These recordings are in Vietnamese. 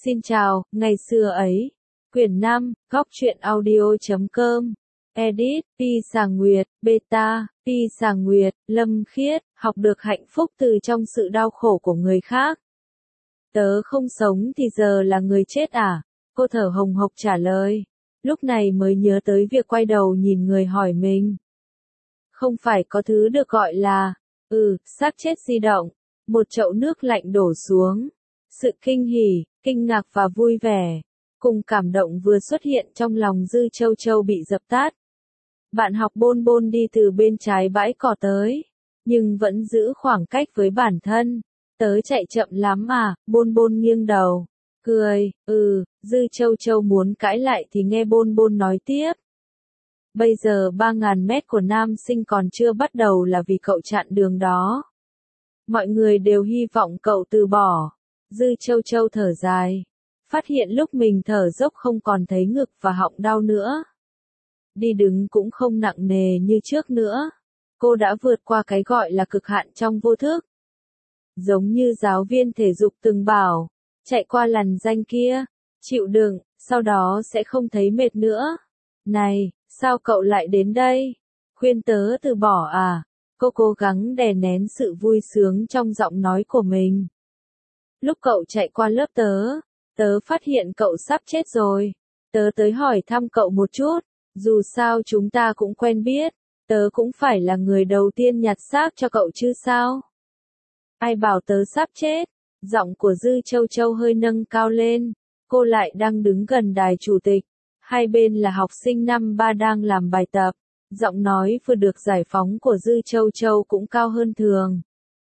Xin chào, ngày xưa ấy. Quyển 5, góc truyện audio.com. Edit, Pi Sàng Nguyệt, Beta, Pi Sàng Nguyệt, Lâm Khiết, học được hạnh phúc từ trong sự đau khổ của người khác. Tớ không sống thì giờ là người chết à? Cô thở hồng hộc trả lời. Lúc này mới nhớ tới việc quay đầu nhìn người hỏi mình. Không phải có thứ được gọi là, xác chết di động. Một chậu nước lạnh đổ xuống. Sự kinh hỉ, kinh ngạc và vui vẻ, cùng cảm động vừa xuất hiện trong lòng Dư Châu Châu bị dập tắt. Bạn học Bôn Bôn đi từ bên trái bãi cỏ tới, nhưng vẫn giữ khoảng cách với bản thân. Tớ chạy chậm lắm mà, Bôn Bôn nghiêng đầu, cười, Dư Châu Châu muốn cãi lại thì nghe Bôn Bôn nói tiếp. Bây giờ 3.000 mét của nam sinh còn chưa bắt đầu là vì cậu chặn đường đó. Mọi người đều hy vọng cậu từ bỏ. Dư Châu Châu thở dài, phát hiện lúc mình thở dốc không còn thấy ngực và họng đau nữa. Đi đứng cũng không nặng nề như trước nữa. Cô đã vượt qua cái gọi là cực hạn trong vô thức. Giống như giáo viên thể dục từng bảo, chạy qua lằn ranh kia, chịu đựng, sau đó sẽ không thấy mệt nữa. Này, sao cậu lại đến đây? Khuyên tớ từ bỏ à? Cô cố gắng đè nén sự vui sướng trong giọng nói của mình. Lúc cậu chạy qua lớp tớ phát hiện cậu sắp chết rồi. Tớ tới hỏi thăm cậu một chút, dù sao chúng ta cũng quen biết, tớ cũng phải là người đầu tiên nhặt xác cho cậu chứ sao? Ai bảo tớ sắp chết? Giọng của Dư Châu Châu hơi nâng cao lên, cô lại đang đứng gần đài chủ tịch, hai bên là học sinh năm 3 đang làm bài tập, giọng nói vừa được giải phóng của Dư Châu Châu cũng cao hơn thường.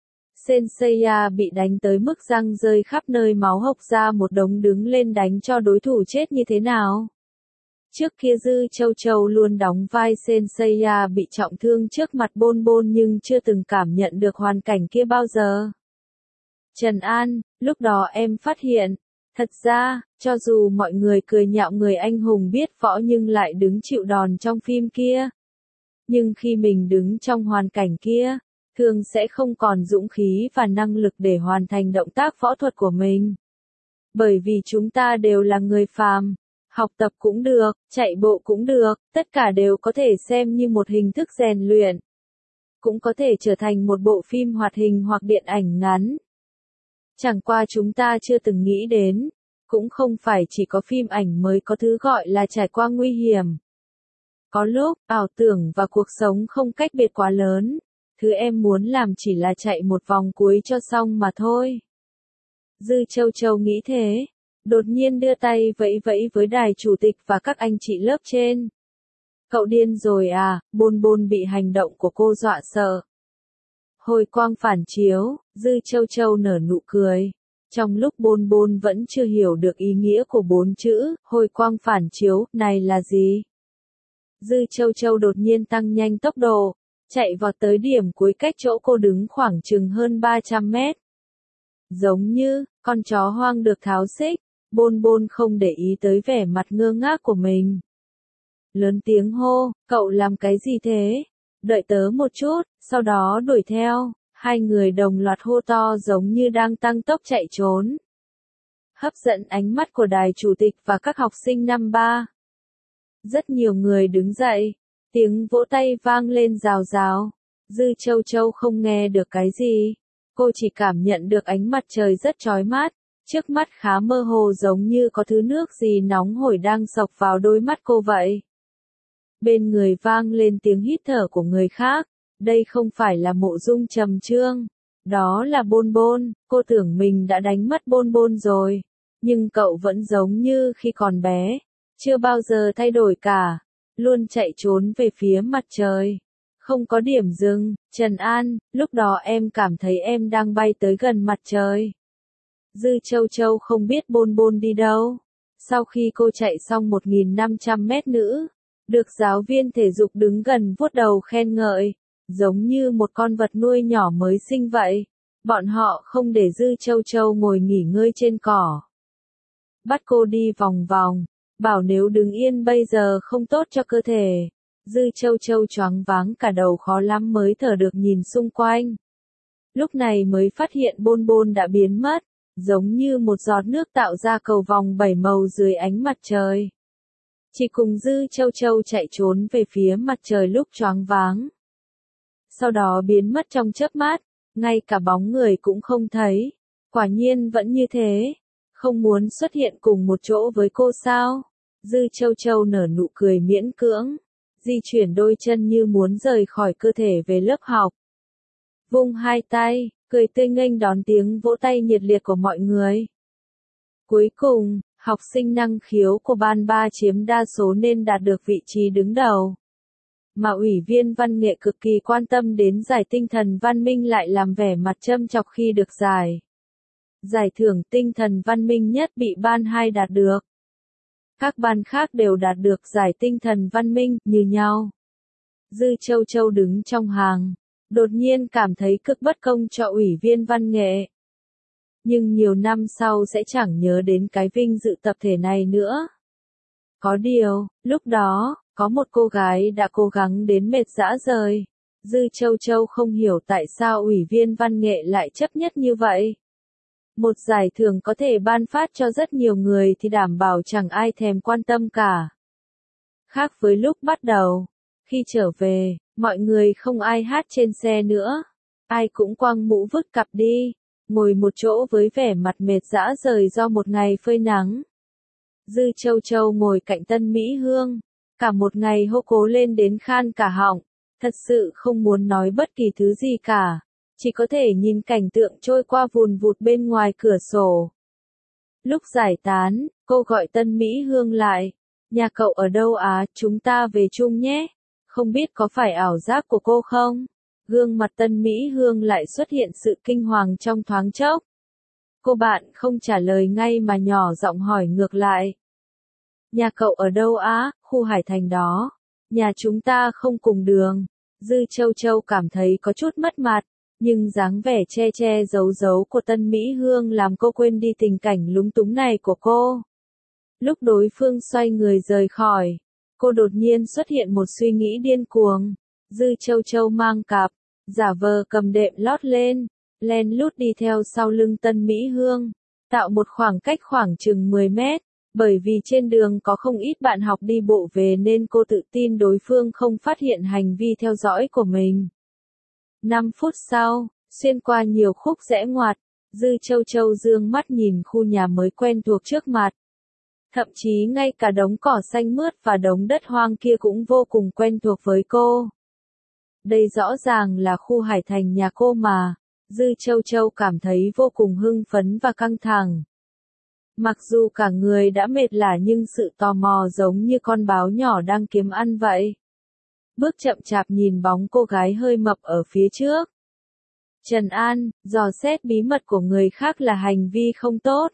Senseiya bị đánh tới mức răng rơi khắp nơi máu hộc ra một đống đứng lên đánh cho đối thủ chết như thế nào. Trước kia Dư Châu Châu luôn đóng vai Senseiya bị trọng thương trước mặt Bôn Bôn nhưng chưa từng cảm nhận được hoàn cảnh kia bao giờ. Trần An, lúc đó em phát hiện, thật ra, cho dù mọi người cười nhạo người anh hùng biết võ nhưng lại đứng chịu đòn trong phim kia. Nhưng khi mình đứng trong hoàn cảnh kia, thường sẽ không còn dũng khí và năng lực để hoàn thành động tác võ thuật của mình. Bởi vì chúng ta đều là người phàm, học tập cũng được, chạy bộ cũng được, tất cả đều có thể xem như một hình thức rèn luyện. Cũng có thể trở thành một bộ phim hoạt hình hoặc điện ảnh ngắn. Chẳng qua chúng ta chưa từng nghĩ đến, cũng không phải chỉ có phim ảnh mới có thứ gọi là trải qua nguy hiểm. Có lúc, ảo tưởng và cuộc sống không cách biệt quá lớn. Thứ em muốn làm chỉ là chạy một vòng cuối cho xong mà thôi. Dư Châu Châu nghĩ thế, đột nhiên đưa tay vẫy vẫy với đài chủ tịch và các anh chị lớp trên. Cậu điên rồi à? Bôn Bôn bị hành động của cô dọa sợ. Hồi quang phản chiếu, Dư Châu Châu nở nụ cười. Trong lúc Bôn Bôn vẫn chưa hiểu được ý nghĩa của 4 chữ, hồi quang phản chiếu, này là gì? Dư Châu Châu đột nhiên tăng nhanh tốc độ, chạy vọt tới điểm cuối cách chỗ cô đứng khoảng chừng hơn 300 mét. Giống như, con chó hoang được tháo xích, Bôn Bôn không để ý tới vẻ mặt ngơ ngác của mình. Lớn tiếng hô, cậu làm cái gì thế? Đợi tớ một chút, sau đó đuổi theo, hai người đồng loạt hô to giống như đang tăng tốc chạy trốn. Hấp dẫn ánh mắt của đài chủ tịch và các học sinh năm 3. Rất nhiều người đứng dậy. Tiếng vỗ tay vang lên rào rào. Dư Châu Châu không nghe được cái gì. Cô chỉ cảm nhận được ánh mặt trời rất chói mắt. Trước mắt khá mơ hồ giống như có thứ nước gì nóng hổi đang xộc vào đôi mắt cô vậy. Bên người vang lên tiếng hít thở của người khác. Đây không phải là Mộ Dung Trầm Trương. Đó là Bôn Bôn. Cô tưởng mình đã đánh mất Bôn Bôn rồi. Nhưng cậu vẫn giống như khi còn bé. Chưa bao giờ thay đổi cả. Luôn chạy trốn về phía mặt trời. Không có điểm dừng. Trần An, lúc đó em cảm thấy em đang bay tới gần mặt trời. Dư Châu Châu không biết Bôn Bôn đi đâu. Sau khi cô chạy xong 1.500 mét nữa, được giáo viên thể dục đứng gần vuốt đầu khen ngợi, giống như một con vật nuôi nhỏ mới sinh vậy. Bọn họ không để Dư Châu Châu ngồi nghỉ ngơi trên cỏ. Bắt cô đi vòng vòng. Bảo nếu đứng yên bây giờ không tốt cho cơ thể. Dư Châu Châu choáng váng cả đầu khó lắm mới thở được nhìn xung quanh. Lúc này mới phát hiện Bôn Bôn đã biến mất. giống như một giọt nước tạo ra cầu vòng 7 màu dưới ánh mặt trời. Chỉ cùng Dư Châu Châu chạy trốn về phía mặt trời lúc choáng váng. Sau đó biến mất trong chớp mắt, ngay cả bóng người cũng không thấy. Quả nhiên vẫn như thế, không muốn xuất hiện cùng một chỗ với cô sao? Dư Châu Châu nở nụ cười miễn cưỡng, di chuyển đôi chân như muốn rời khỏi cơ thể về lớp học. Vung hai tay, cười tươi nghênh đón tiếng vỗ tay nhiệt liệt của mọi người. Cuối cùng, học sinh năng khiếu của ban 3 chiếm đa số nên đạt được vị trí đứng đầu. Mà ủy viên văn nghệ cực kỳ quan tâm đến giải tinh thần văn minh lại làm vẻ mặt châm chọc khi được giải. Giải thưởng tinh thần văn minh nhất bị ban 2 đạt được. Các ban khác đều đạt được giải tinh thần văn minh như nhau. Dư Châu Châu đứng trong hàng, đột nhiên cảm thấy cực bất công cho ủy viên văn nghệ. Nhưng nhiều năm sau sẽ chẳng nhớ đến cái vinh dự tập thể này nữa. Có điều, lúc đó, có một cô gái đã cố gắng đến mệt rã rời. Dư Châu Châu không hiểu tại sao ủy viên văn nghệ lại chấp nhất như vậy. Một giải thưởng có thể ban phát cho rất nhiều người thì đảm bảo chẳng ai thèm quan tâm cả. Khác với lúc bắt đầu, khi trở về, mọi người không ai hát trên xe nữa. Ai cũng quăng mũ vứt cặp đi, ngồi một chỗ với vẻ mặt mệt rã rời do một ngày phơi nắng. Dư Châu Châu ngồi cạnh Tân Mỹ Hương, cả một ngày hô cố lên đến khan cả họng, thật sự không muốn nói bất kỳ thứ gì cả. Chỉ có thể nhìn cảnh tượng trôi qua vùn vụt bên ngoài cửa sổ. Lúc giải tán, cô gọi Tân Mỹ Hương lại. Nhà cậu ở đâu á, chúng ta về chung nhé. Không biết có phải ảo giác của cô không? Gương mặt Tân Mỹ Hương lại xuất hiện sự kinh hoàng trong thoáng chốc. Cô bạn không trả lời ngay mà nhỏ giọng hỏi ngược lại. Nhà cậu ở đâu á, khu Hải Thành đó. Nhà chúng ta không cùng đường. Dư Châu Châu cảm thấy có chút mất mặt. Nhưng dáng vẻ che che giấu giấu của Tân Mỹ Hương làm cô quên đi tình cảnh lúng túng này của cô. Lúc đối phương xoay người rời khỏi, cô đột nhiên xuất hiện một suy nghĩ điên cuồng. Dư Châu Châu mang cặp, giả vờ cầm đệm lót lên, len lút đi theo sau lưng Tân Mỹ Hương, tạo một khoảng cách khoảng chừng 10 mét. Bởi vì trên đường có không ít bạn học đi bộ về nên cô tự tin đối phương không phát hiện hành vi theo dõi của mình. 5 phút sau, xuyên qua nhiều khúc rẽ ngoặt, Dư Châu Châu dương mắt nhìn khu nhà mới quen thuộc trước mặt. Thậm chí ngay cả đống cỏ xanh mướt và đống đất hoang kia cũng vô cùng quen thuộc với cô. Đây rõ ràng là khu Hải Thành nhà cô mà. Dư Châu Châu cảm thấy vô cùng hưng phấn và căng thẳng. Mặc dù cả người đã mệt lả nhưng sự tò mò giống như con báo nhỏ đang kiếm ăn vậy. Bước chậm chạp nhìn bóng cô gái hơi mập ở phía trước. Trần An, dò xét bí mật của người khác là hành vi không tốt.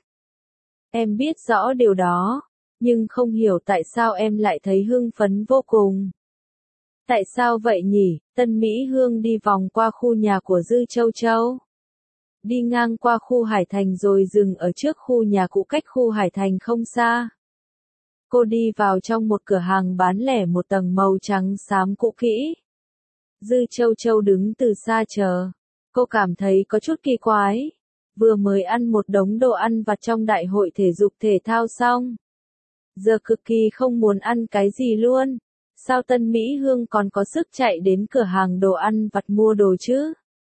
Em biết rõ điều đó, nhưng không hiểu tại sao em lại thấy hưng phấn vô cùng. Tại sao vậy nhỉ? Tân Mỹ Hương đi vòng qua khu nhà của Dư Châu Châu. Đi ngang qua khu Hải Thành rồi dừng ở trước khu nhà cũ cách khu Hải Thành không xa. Cô đi vào trong một cửa hàng bán lẻ một tầng màu trắng xám cũ kỹ. Dư Châu Châu đứng từ xa chờ. Cô cảm thấy có chút kỳ quái. Vừa mới ăn một đống đồ ăn vặt trong đại hội thể dục thể thao xong. Giờ cực kỳ không muốn ăn cái gì luôn. Sao Tân Mỹ Hương còn có sức chạy đến cửa hàng đồ ăn vặt mua đồ chứ?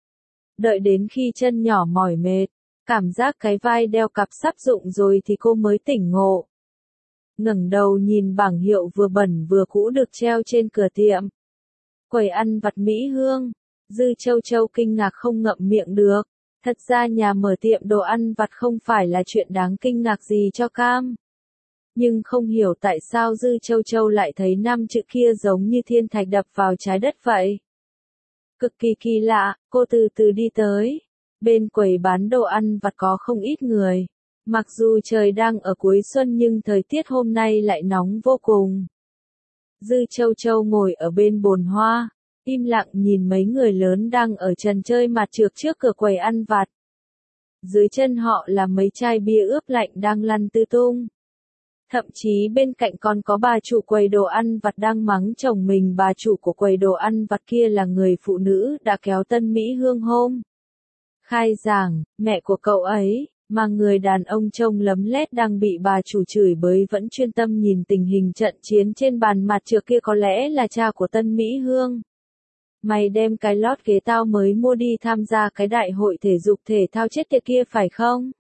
Đợi đến khi chân nhỏ mỏi mệt, cảm giác cái vai đeo cặp sắp rụng rồi thì cô mới tỉnh ngộ. Ngẩng đầu nhìn bảng hiệu vừa bẩn vừa cũ được treo trên cửa tiệm. Quầy ăn vặt Mỹ Hương. Dư Châu Châu kinh ngạc không ngậm miệng được. Thật ra nhà mở tiệm đồ ăn vặt không phải là chuyện đáng kinh ngạc gì cho cam. Nhưng không hiểu tại sao Dư Châu Châu lại thấy 5 chữ kia giống như thiên thạch đập vào trái đất vậy. Cực kỳ kỳ lạ, cô từ từ đi tới. Bên quầy bán đồ ăn vặt có không ít người. Mặc dù trời đang ở cuối xuân nhưng thời tiết hôm nay lại nóng vô cùng. Dư Châu Châu ngồi ở bên bồn hoa, im lặng nhìn mấy người lớn đang ở trần chơi mặt trược trước cửa quầy ăn vặt. Dưới chân họ là mấy chai bia ướp lạnh đang lăn tứ tung. Thậm chí bên cạnh còn có bà chủ quầy đồ ăn vặt đang mắng chồng mình. Bà chủ của quầy đồ ăn vặt kia là người phụ nữ đã kéo Tân Mỹ Hương hôm. Khai giảng, mẹ của cậu ấy, Mà người đàn ông trông lấm lét đang bị bà chủ chửi bới vẫn chuyên tâm nhìn tình hình trận chiến trên bàn mặt trược kia có lẽ là cha của Tân Mỹ Hương. Mày đem cái lót ghế tao mới mua đi tham gia cái đại hội thể dục thể thao chết tiệt kia phải không?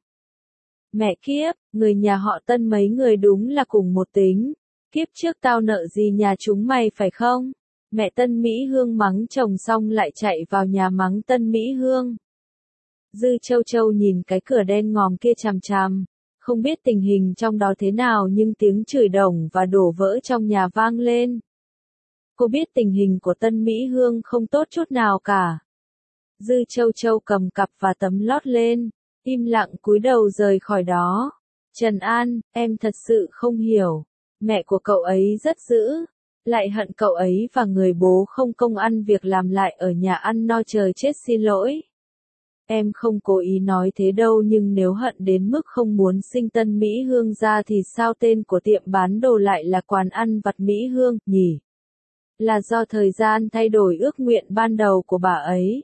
Mẹ kiếp, người nhà họ Tân mấy người đúng là cùng một tính. Kiếp trước tao nợ gì nhà chúng mày phải không? Mẹ Tân Mỹ Hương mắng chồng xong lại chạy vào nhà mắng Tân Mỹ Hương. Dư Châu Châu nhìn cái cửa đen ngòm kia chằm chằm, không biết tình hình trong đó thế nào nhưng tiếng chửi đồng và đổ vỡ trong nhà vang lên. Cô biết tình hình của Tân Mỹ Hương không tốt chút nào cả. Dư Châu Châu cầm cặp và tấm lót lên, im lặng cúi đầu rời khỏi đó. Trần An, em thật sự không hiểu. Mẹ của cậu ấy rất dữ, lại hận cậu ấy và người bố không công ăn việc làm lại ở nhà ăn no chờ chết xin lỗi. Em không cố ý nói thế đâu nhưng nếu hận đến mức không muốn sinh Tân Mỹ Hương ra thì sao tên của tiệm bán đồ lại là quán ăn vặt Mỹ Hương, nhỉ? Là do thời gian thay đổi ước nguyện ban đầu của bà ấy?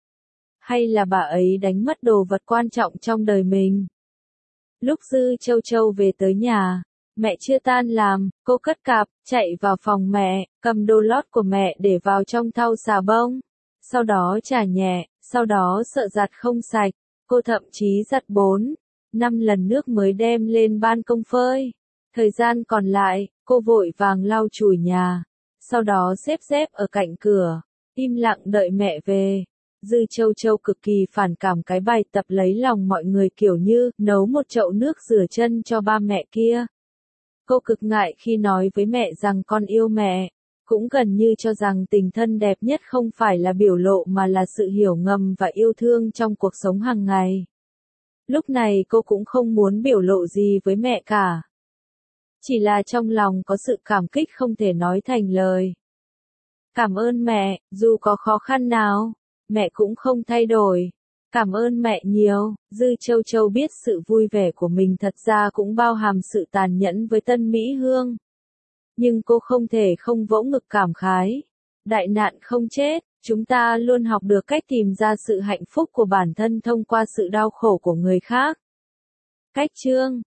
Hay là bà ấy đánh mất đồ vật quan trọng trong đời mình? Lúc Dư Châu Châu về tới nhà, mẹ chưa tan làm, cô cất cặp, chạy vào phòng mẹ, cầm đồ lót của mẹ để vào trong thau xà bông. Sau đó chà nhẹ, sau đó sợ giặt không sạch, cô thậm chí giặt 4-5 lần nước mới đem lên ban công phơi. Thời gian còn lại, cô vội vàng lau chùi nhà, sau đó xếp dép ở cạnh cửa, im lặng đợi mẹ về. Dư Châu Châu cực kỳ phản cảm cái bài tập lấy lòng mọi người kiểu như nấu một chậu nước rửa chân cho ba mẹ kia. Cô cực ngại khi nói với mẹ rằng con yêu mẹ, cũng gần như cho rằng tình thân đẹp nhất không phải là biểu lộ mà là sự hiểu ngầm và yêu thương trong cuộc sống hàng ngày. Lúc này cô cũng không muốn biểu lộ gì với mẹ cả. Chỉ là trong lòng có sự cảm kích không thể nói thành lời. Cảm ơn mẹ, dù có khó khăn nào, mẹ cũng không thay đổi. Cảm ơn mẹ nhiều. Dư Châu Châu biết sự vui vẻ của mình thật ra cũng bao hàm sự tàn nhẫn với Tân Mỹ Hương. Nhưng cô không thể không vỗ ngực cảm khái. Đại nạn không chết, chúng ta luôn học được cách tìm ra sự hạnh phúc của bản thân thông qua sự đau khổ của người khác. Cách chương